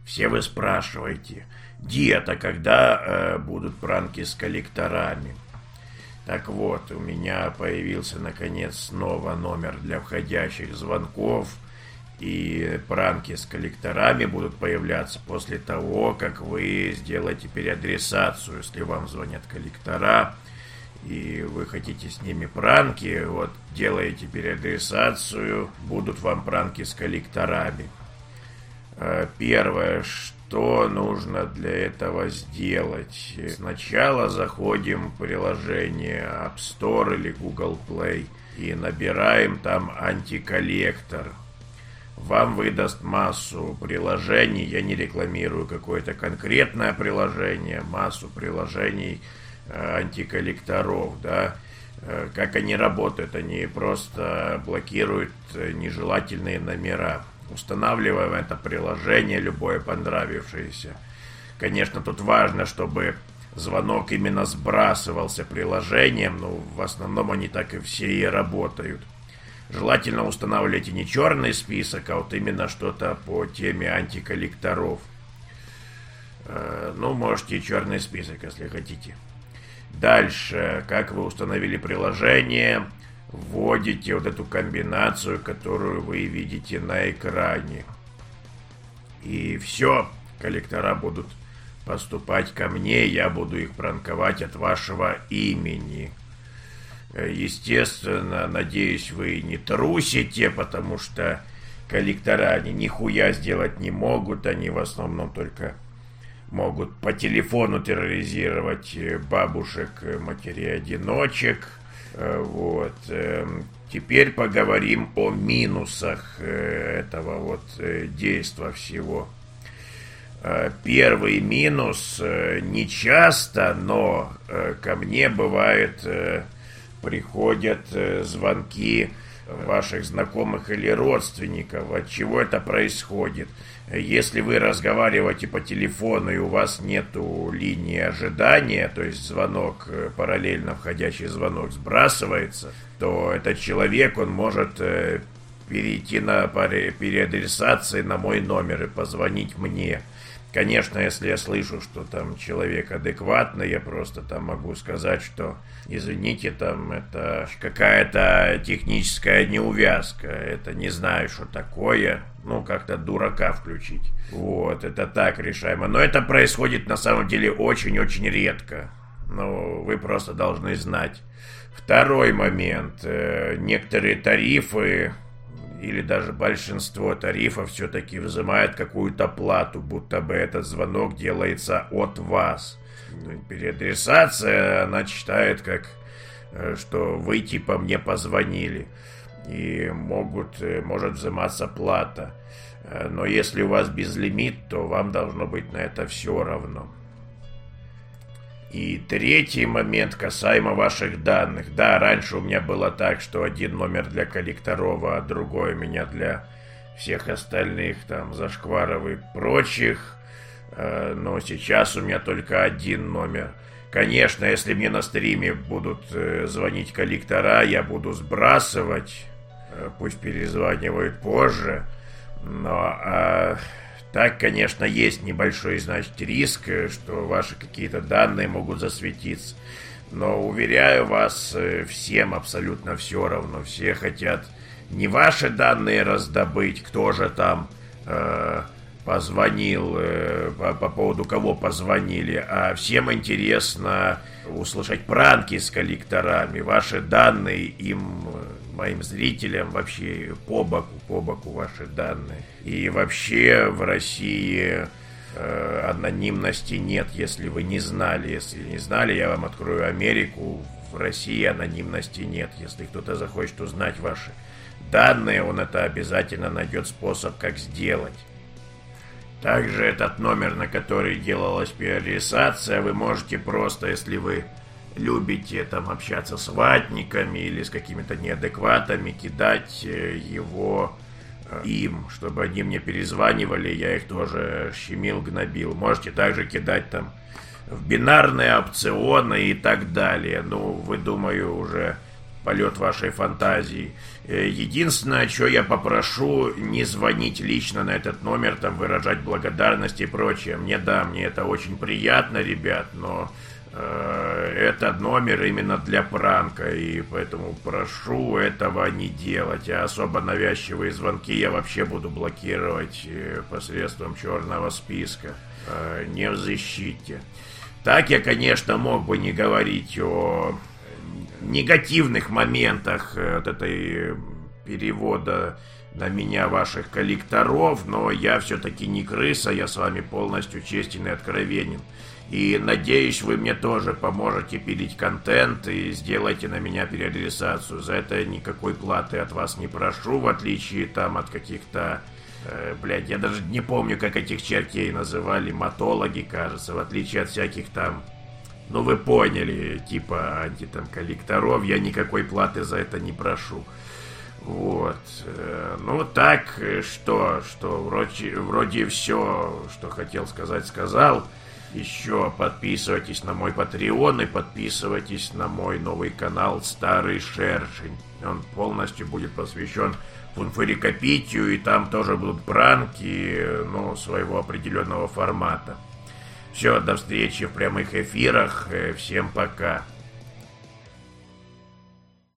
Все вы спрашиваете: «Диета, когда будут пранки с коллекторами?» Так вот, у меня появился наконец снова номер для входящих звонков. И пранки с коллекторами будут появляться после того, как вы сделаете переадресацию. Если вам звонят коллектора и вы хотите с ними пранки, вот делаете переадресацию, будут вам пранки с коллекторами. Первое, что нужно для этого сделать? Сначала заходим в приложение App Store или Google Play и набираем там антиколлектор. Вам выдаст массу приложений, я не рекламирую какое-то конкретное приложение, массу приложений антиколлекторов, да. Как они работают? Они просто блокируют нежелательные номера. Устанавливаем это приложение, любое понравившееся. Конечно, тут важно, чтобы звонок именно сбрасывался приложением, но в основном они так и все и работают. Желательно устанавливайте не черный список, а вот именно что-то по теме антиколлекторов. Можете и черный список, если хотите. Дальше, как вы установили приложение, вводите вот эту комбинацию, которую вы видите на экране. И все, коллектора будут поступать ко мне, я буду их пранковать от вашего имени. Естественно, надеюсь, вы не трусите, потому что коллектора, они нихуя сделать не могут, они в основном только могут по телефону терроризировать бабушек, матерей-одиночек. Вот. Теперь поговорим о минусах этого вот действа всего. Первый минус: не часто, но ко мне бывает приходят звонки ваших знакомых или родственников. От чего это происходит? Если вы разговариваете по телефону и у вас нету линии ожидания, то есть звонок, параллельно входящий звонок сбрасывается, то этот человек, он может перейти на переадресации на мой номер и позвонить мне. Конечно, если я слышу, что там человек адекватный, я просто там могу сказать, что извините, там это какая-то техническая неувязка, это не знаю, что такое, как-то дурака включить. Вот, это так решаемо. Но это происходит на самом деле очень-очень редко. Вы просто должны знать. Второй момент. Некоторые тарифы или даже большинство тарифов все-таки взимают какую-то плату, будто бы этот звонок делается от вас. Переадресация, она считает, что вы типа мне позвонили. И может взиматься плата. Но если у вас безлимит, то вам должно быть на это все равно. И третий момент касаемо ваших данных. Да, раньше у меня было так, что один номер для коллекторов, а другой у меня для всех остальных, там, зашкваров и прочих. Но сейчас у меня только один номер. Конечно, если мне на стриме будут звонить коллектора, я буду сбрасывать. Пусть перезванивают позже. Но так, конечно, есть небольшой, риск, что ваши какие-то данные могут засветиться. Но, уверяю вас, всем абсолютно все равно. Все хотят не ваши данные раздобыть, кто же там позвонил, по поводу кого позвонили, а всем интересно услышать пранки с коллекторами. Ваши данные им, моим зрителям, вообще по боку ваши данные. И вообще в России анонимности нет, если вы не знали. Если не знали, я вам открою Америку. В России анонимности нет. Если кто-то захочет узнать ваши данные, он это обязательно найдет способ, как сделать. Также этот номер, на который делалась переадресация, вы можете просто, если вы любите там общаться с ватниками или с какими-то неадекватами, кидать его им, чтобы они мне перезванивали, я их тоже щемил, гнобил. Можете также кидать там в бинарные опционы и так далее. Вы, думаю, уже полет вашей фантазии. Единственное, что я попрошу, не звонить лично на этот номер, там выражать благодарность и прочее. Мне это очень приятно, ребят, но этот номер именно для пранка, и поэтому прошу этого не делать. А особо навязчивые звонки я вообще буду блокировать посредством черного списка. Не в защите. Так я, конечно, мог бы не говорить о негативных моментах от этой перевода на меня ваших коллекторов, но я все-таки не крыса, я с вами полностью честен и откровенен. И надеюсь, вы мне тоже поможете пилить контент и сделаете на меня переадресацию. За это никакой платы от вас не прошу, в отличие там от каких-то... я даже не помню, как этих чертей называли, матологи, кажется, в отличие от всяких там... Ну, вы поняли, типа коллекторов, я никакой платы за это не прошу. Вот. Ну, так, что вроде все, что хотел сказать, сказал. Еще подписывайтесь на мой Patreon и подписывайтесь на мой новый канал «Старый Шершень». Он полностью будет посвящен фунфырикопитию, и там тоже будут пранки, своего определенного формата. Все, до встречи в прямых эфирах. Всем пока.